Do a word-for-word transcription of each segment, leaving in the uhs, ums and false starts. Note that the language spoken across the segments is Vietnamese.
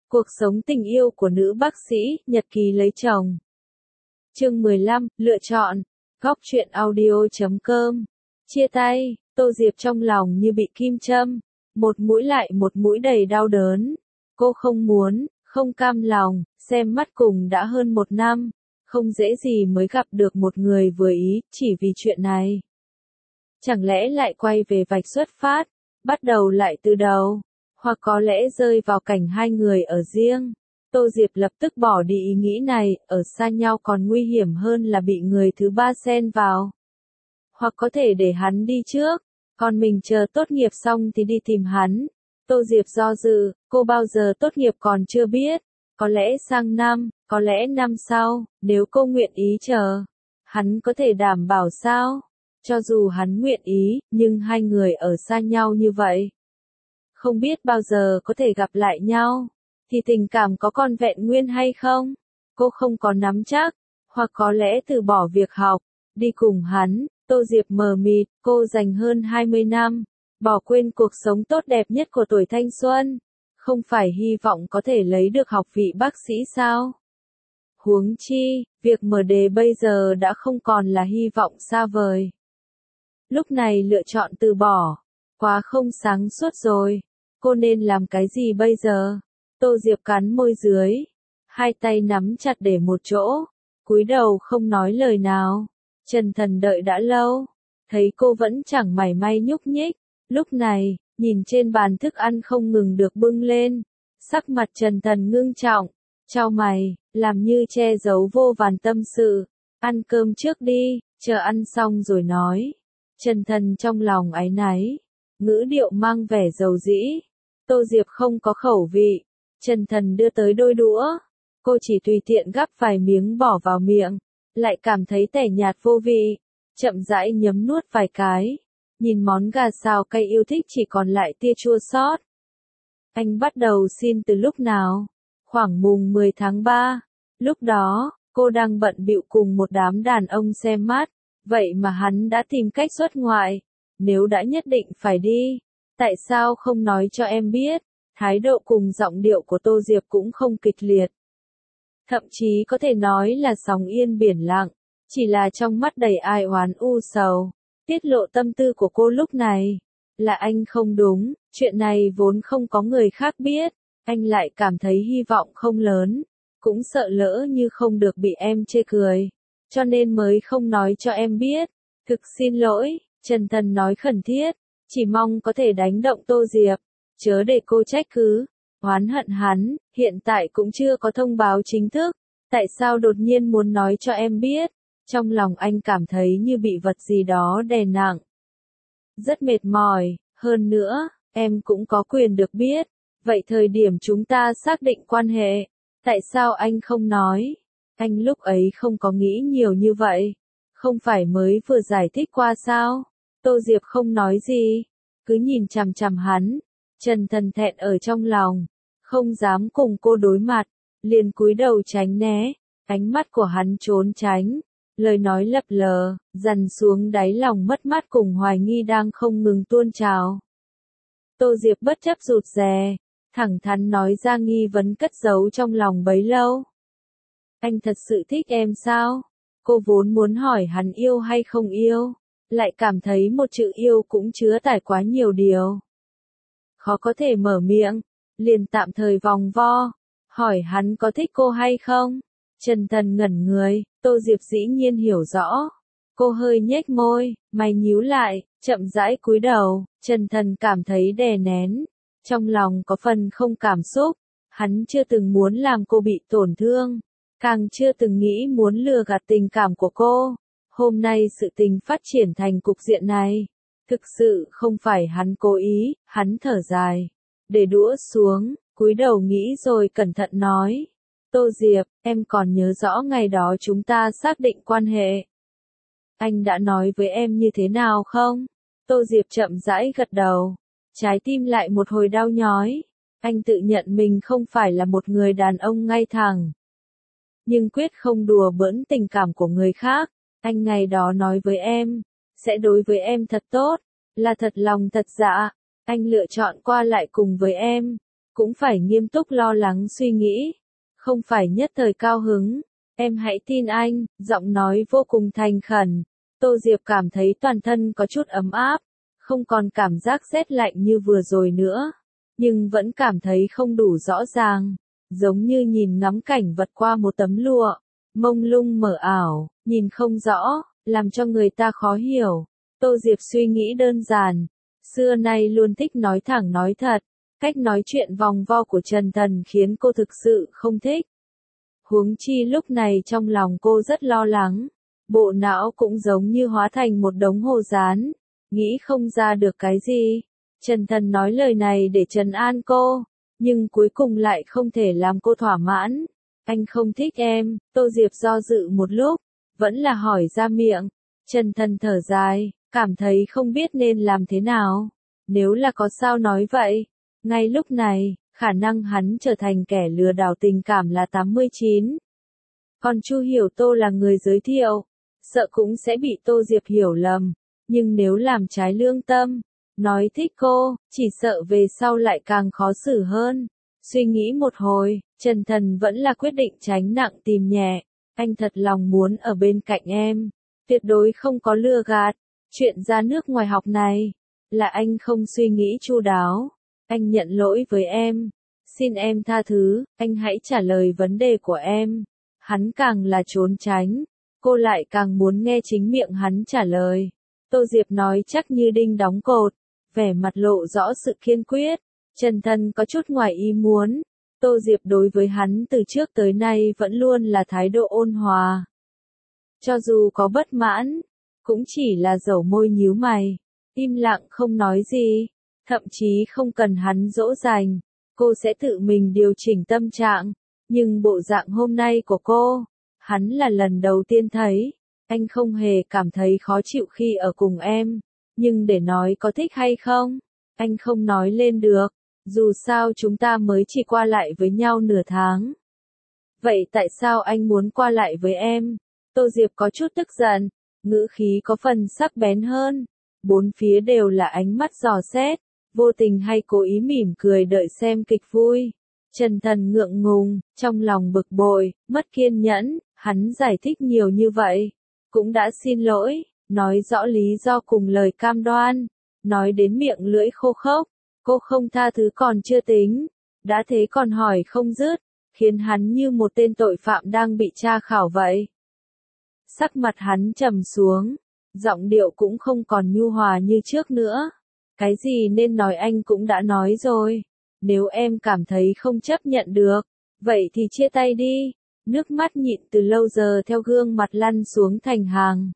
Cuộc sống tình yêu của nữ bác sĩ, nhật ký lấy chồng. Chương mười lăm, lựa chọn. Góc truyện audio chấm com. Chia tay, Tô Diệp trong lòng như bị kim châm, một mũi lại một mũi đầy đau đớn. Cô không muốn, không cam lòng, xem mắt cùng đã hơn một năm, không dễ gì mới gặp được một người vừa ý, chỉ vì chuyện này. Chẳng lẽ lại quay về vạch xuất phát, bắt đầu lại từ đầu, hoặc có lẽ rơi vào cảnh hai người ở riêng. Tô Diệp lập tức bỏ đi ý nghĩ này, ở xa nhau còn nguy hiểm hơn là bị người thứ ba xen vào. Hoặc có thể để hắn đi trước, còn mình chờ tốt nghiệp xong thì đi tìm hắn. Tô Diệp do dự, cô bao giờ tốt nghiệp còn chưa biết, có lẽ sang năm, có lẽ năm sau, nếu cô nguyện ý chờ. Hắn có thể đảm bảo sao? Cho dù hắn nguyện ý, nhưng hai người ở xa nhau như vậy, không biết bao giờ có thể gặp lại nhau, thì tình cảm có còn vẹn nguyên hay không? Cô không có nắm chắc, hoặc có lẽ từ bỏ việc học, đi cùng hắn. Tô Diệp mờ mịt, cô dành hơn hai mươi năm, bỏ quên cuộc sống tốt đẹp nhất của tuổi thanh xuân, không phải hy vọng có thể lấy được học vị bác sĩ sao? Huống chi, việc mở đề bây giờ đã không còn là hy vọng xa vời. Lúc này lựa chọn từ bỏ, quá không sáng suốt rồi. Cô nên làm cái gì bây giờ? Tô Diệp cắn môi dưới, hai tay nắm chặt để một chỗ, cúi đầu không nói lời nào. Trần Thần đợi đã lâu, thấy cô vẫn chẳng mảy may nhúc nhích. Lúc này, nhìn trên bàn thức ăn không ngừng được bưng lên, sắc mặt Trần Thần ngưng trọng, chau mày, làm như che giấu vô vàn tâm sự. Ăn cơm trước đi, chờ ăn xong rồi nói. Trần Thần trong lòng áy náy, ngữ điệu mang vẻ dầu dĩ. Tô Diệp không có khẩu vị. Trần Thần đưa tới đôi đũa, cô chỉ tùy tiện gắp vài miếng bỏ vào miệng, lại cảm thấy tẻ nhạt vô vị, chậm rãi nhấm nuốt vài cái. Nhìn món gà xào cay yêu thích chỉ còn lại tia chua xót. Anh bắt đầu xin từ lúc nào? Khoảng mùng mười tháng ba. Lúc đó, cô đang bận bịu cùng một đám đàn ông xem mắt, vậy mà hắn đã tìm cách xuất ngoại. Nếu đã nhất định phải đi, tại sao không nói cho em biết? Thái độ cùng giọng điệu của Tô Diệp cũng không kịch liệt. Thậm chí có thể nói là sóng yên biển lặng, chỉ là trong mắt đầy ai oán u sầu. Tiết lộ tâm tư của cô lúc này, là anh không đúng, chuyện này vốn không có người khác biết, anh lại cảm thấy hy vọng không lớn, cũng sợ lỡ như không được bị em chê cười, cho nên mới không nói cho em biết. Thực xin lỗi, Trần Thần nói khẩn thiết, chỉ mong có thể đánh động Tô Diệp, chớ để cô trách cứ, oán hận hắn. Hiện tại cũng chưa có thông báo chính thức, tại sao đột nhiên muốn nói cho em biết? Trong lòng anh cảm thấy như bị vật gì đó đè nặng. Rất mệt mỏi, hơn nữa, em cũng có quyền được biết. Vậy thời điểm chúng ta xác định quan hệ, tại sao anh không nói? Anh lúc ấy không có nghĩ nhiều như vậy, không phải mới vừa giải thích qua sao? Tô Diệp không nói gì, cứ nhìn chằm chằm hắn. Trần Thần thẹn ở trong lòng, không dám cùng cô đối mặt, liền cúi đầu tránh né. Ánh mắt của hắn trốn tránh, lời nói lập lờ, dằn xuống đáy lòng mất mát cùng hoài nghi đang không ngừng tuôn trào. Tô Diệp bất chấp rụt rè, thẳng thắn nói ra nghi vấn cất giấu trong lòng bấy lâu. Anh thật sự thích em sao? Cô vốn muốn hỏi hắn yêu hay không yêu, lại cảm thấy một chữ yêu cũng chứa tải quá nhiều điều. Khó có thể mở miệng, liền tạm thời vòng vo, hỏi hắn có thích cô hay không. Trần Thần ngẩn người, Tô Diệp dĩ nhiên hiểu rõ. Cô hơi nhếch môi, mày nhíu lại, chậm rãi cúi đầu. Trần Thần cảm thấy đè nén, trong lòng có phần không cảm xúc. Hắn chưa từng muốn làm cô bị tổn thương, càng chưa từng nghĩ muốn lừa gạt tình cảm của cô. Hôm nay sự tình phát triển thành cục diện này, thực sự không phải hắn cố ý. Hắn thở dài, để đũa xuống, cúi đầu nghĩ rồi cẩn thận nói. Tô Diệp, em còn nhớ rõ ngày đó chúng ta xác định quan hệ. Anh đã nói với em như thế nào không? Tô Diệp chậm rãi gật đầu, trái tim lại một hồi đau nhói. Anh tự nhận mình không phải là một người đàn ông ngay thẳng, nhưng quyết không đùa bỡn tình cảm của người khác. Anh ngày đó nói với em, sẽ đối với em thật tốt, là thật lòng thật dạ. Anh lựa chọn qua lại cùng với em, cũng phải nghiêm túc lo lắng suy nghĩ, không phải nhất thời cao hứng. Em hãy tin anh, giọng nói vô cùng thành khẩn. Tô Diệp cảm thấy toàn thân có chút ấm áp, không còn cảm giác rét lạnh như vừa rồi nữa, nhưng vẫn cảm thấy không đủ rõ ràng, giống như nhìn ngắm cảnh vật qua một tấm lụa, mông lung mờ ảo, nhìn không rõ, làm cho người ta khó hiểu. Tô Diệp suy nghĩ đơn giản, xưa nay luôn thích nói thẳng nói thật, cách nói chuyện vòng vo của Trần Thần khiến cô thực sự không thích. Huống chi lúc này trong lòng cô rất lo lắng, bộ não cũng giống như hóa thành một đống hồ dán, nghĩ không ra được cái gì. Trần Thần nói lời này để trấn an cô, nhưng cuối cùng lại không thể làm cô thỏa mãn. Anh không thích em. Tô Diệp do dự một lúc, vẫn là hỏi ra miệng. Trần Thần thở dài, cảm thấy không biết nên làm thế nào. Nếu là có sao nói vậy. Ngay lúc này, khả năng hắn trở thành kẻ lừa đảo tình cảm là tám mươi chín. Còn Chu Hiểu Tô là người giới thiệu, sợ cũng sẽ bị Tô Diệp hiểu lầm. Nhưng nếu làm trái lương tâm, nói thích cô, chỉ sợ về sau lại càng khó xử hơn. Suy nghĩ một hồi, Trần Thần vẫn là quyết định tránh nặng tìm nhẹ. Anh thật lòng muốn ở bên cạnh em, tuyệt đối không có lừa gạt. Chuyện ra nước ngoài học này, là anh không suy nghĩ chu đáo. Anh nhận lỗi với em, xin em tha thứ, anh hãy trả lời vấn đề của em. Hắn càng là trốn tránh, cô lại càng muốn nghe chính miệng hắn trả lời. Tô Diệp nói chắc như đinh đóng cột, vẻ mặt lộ rõ sự kiên quyết. Trần Thần có chút ngoài ý muốn, Tô Diệp đối với hắn từ trước tới nay vẫn luôn là thái độ ôn hòa. Cho dù có bất mãn, cũng chỉ là dẩu môi nhíu mày, im lặng không nói gì, thậm chí không cần hắn dỗ dành, cô sẽ tự mình điều chỉnh tâm trạng. Nhưng bộ dạng hôm nay của cô, hắn là lần đầu tiên thấy. Anh không hề cảm thấy khó chịu khi ở cùng em, nhưng để nói có thích hay không, anh không nói lên được, dù sao chúng ta mới chỉ qua lại với nhau nửa tháng. Vậy tại sao anh muốn qua lại với em? Tô Diệp có chút tức giận, ngữ khí có phần sắc bén hơn, bốn phía đều là ánh mắt dò xét, vô tình hay cố ý mỉm cười đợi xem kịch vui. Trần Thần ngượng ngùng, trong lòng bực bội, mất kiên nhẫn, hắn giải thích nhiều như vậy. Cũng đã xin lỗi, nói rõ lý do cùng lời cam đoan, nói đến miệng lưỡi khô khốc, cô không tha thứ còn chưa tính, đã thế còn hỏi không dứt, khiến hắn như một tên tội phạm đang bị tra khảo vậy. Sắc mặt hắn trầm xuống, giọng điệu cũng không còn nhu hòa như trước nữa. Cái gì nên nói anh cũng đã nói rồi, nếu em cảm thấy không chấp nhận được, vậy thì chia tay đi. Nước mắt nhịn từ lâu giờ theo gương mặt lăn xuống thành hàng.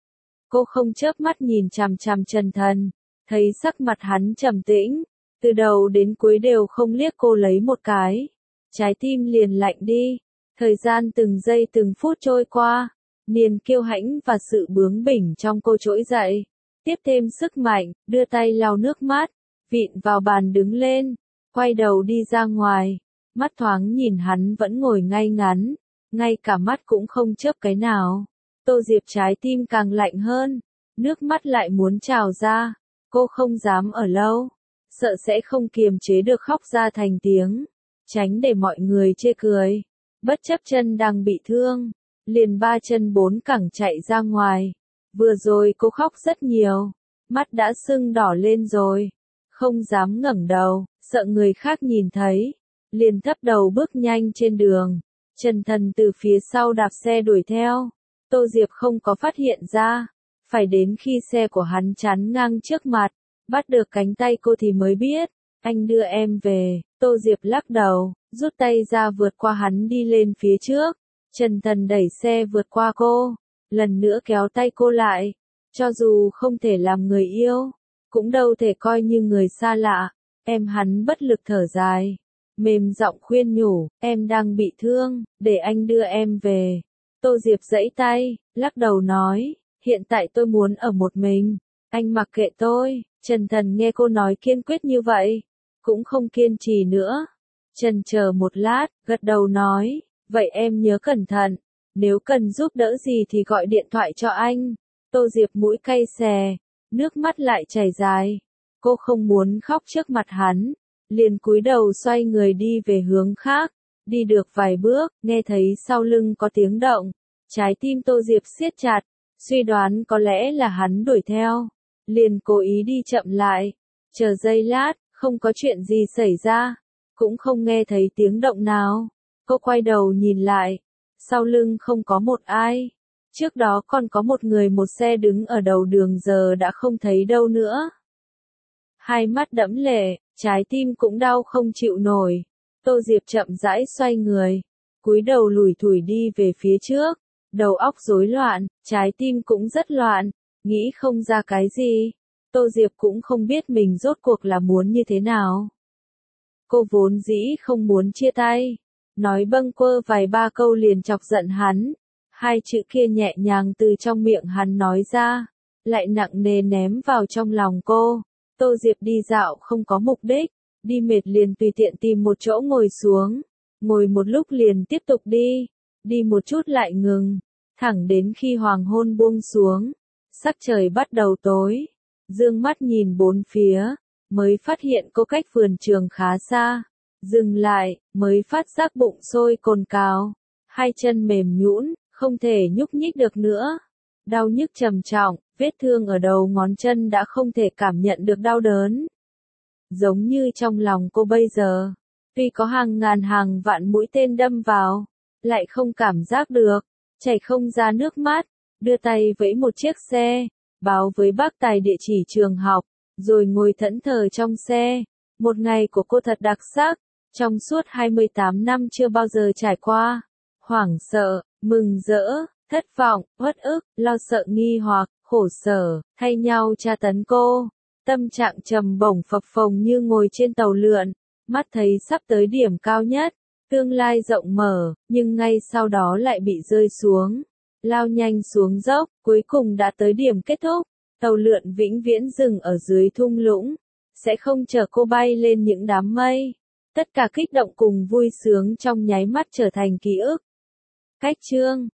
Cô không chớp mắt nhìn chằm chằm Trần Thần, thấy sắc mặt hắn trầm tĩnh, từ đầu đến cuối đều không liếc cô lấy một cái. Trái tim liền lạnh đi, thời gian từng giây từng phút trôi qua, niềm kiêu hãnh và sự bướng bỉnh trong cô trỗi dậy. Tiếp thêm sức mạnh, đưa tay lau nước mắt, vịn vào bàn đứng lên, quay đầu đi ra ngoài. Mắt thoáng nhìn hắn vẫn ngồi ngay ngắn, ngay cả mắt cũng không chớp cái nào. Tô Diệp trái tim càng lạnh hơn, nước mắt lại muốn trào ra, cô không dám ở lâu, sợ sẽ không kiềm chế được khóc ra thành tiếng, tránh để mọi người chê cười. Bất chấp chân đang bị thương, liền ba chân bốn cẳng chạy ra ngoài. Vừa rồi cô khóc rất nhiều, mắt đã sưng đỏ lên rồi, không dám ngẩng đầu, sợ người khác nhìn thấy, liền thấp đầu bước nhanh trên đường. Trần Thần từ phía sau đạp xe đuổi theo, Tô Diệp không có phát hiện ra, phải đến khi xe của hắn chắn ngang trước mặt, bắt được cánh tay cô thì mới biết, anh đưa em về. Tô Diệp lắc đầu, rút tay ra vượt qua hắn đi lên phía trước. Trần Thần đẩy xe vượt qua cô, lần nữa kéo tay cô lại, cho dù không thể làm người yêu, cũng đâu thể coi như người xa lạ. Em hắn bất lực thở dài, mềm giọng khuyên nhủ, em đang bị thương, để anh đưa em về. Tô Diệp giãy tay, lắc đầu nói, hiện tại tôi muốn ở một mình, anh mặc kệ tôi. Trần Thần nghe cô nói kiên quyết như vậy, cũng không kiên trì nữa. Trần chờ một lát, gật đầu nói, vậy em nhớ cẩn thận, nếu cần giúp đỡ gì thì gọi điện thoại cho anh. Tô Diệp mũi cay xè, nước mắt lại chảy dài, cô không muốn khóc trước mặt hắn, liền cúi đầu xoay người đi về hướng khác, đi được vài bước, nghe thấy sau lưng có tiếng động, trái tim Tô Diệp siết chặt, suy đoán có lẽ là hắn đuổi theo, liền cố ý đi chậm lại, chờ giây lát, không có chuyện gì xảy ra, cũng không nghe thấy tiếng động nào, cô quay đầu nhìn lại, sau lưng không có một ai, trước đó còn có một người một xe đứng ở đầu đường giờ đã không thấy đâu nữa. Hai mắt đẫm lệ, trái tim cũng đau không chịu nổi. Tô Diệp chậm rãi xoay người, cúi đầu lủi thủi đi về phía trước, đầu óc rối loạn, trái tim cũng rất loạn, nghĩ không ra cái gì. Tô Diệp cũng không biết mình rốt cuộc là muốn như thế nào. Cô vốn dĩ không muốn chia tay, nói bâng quơ vài ba câu liền chọc giận hắn. Hai chữ kia nhẹ nhàng từ trong miệng hắn nói ra, lại nặng nề ném vào trong lòng cô. Tô Diệp đi dạo không có mục đích, đi mệt liền tùy tiện tìm một chỗ ngồi xuống, ngồi một lúc liền tiếp tục đi, đi một chút lại ngừng, thẳng đến khi hoàng hôn buông xuống, sắc trời bắt đầu tối, dương mắt nhìn bốn phía, mới phát hiện cô cách vườn trường khá xa, dừng lại, mới phát giác bụng sôi cồn cào, hai chân mềm nhũn, không thể nhúc nhích được nữa, đau nhức trầm trọng, vết thương ở đầu ngón chân đã không thể cảm nhận được đau đớn. Giống như trong lòng cô bây giờ, tuy có hàng ngàn hàng vạn mũi tên đâm vào, lại không cảm giác được, chảy không ra nước mắt, đưa tay vẫy một chiếc xe, báo với bác tài địa chỉ trường học, rồi ngồi thẫn thờ trong xe. Một ngày của cô thật đặc sắc, trong suốt hai mươi tám năm chưa bao giờ trải qua. Hoảng sợ, mừng rỡ, thất vọng, uất ức, lo sợ nghi hoặc, khổ sở, thay nhau tra tấn cô. Tâm trạng trầm bổng phập phồng như ngồi trên tàu lượn, mắt thấy sắp tới điểm cao nhất, tương lai rộng mở, nhưng ngay sau đó lại bị rơi xuống, lao nhanh xuống dốc, cuối cùng đã tới điểm kết thúc, tàu lượn vĩnh viễn dừng ở dưới thung lũng, sẽ không chờ cô bay lên những đám mây. Tất cả kích động cùng vui sướng trong nháy mắt trở thành ký ức. Cách chương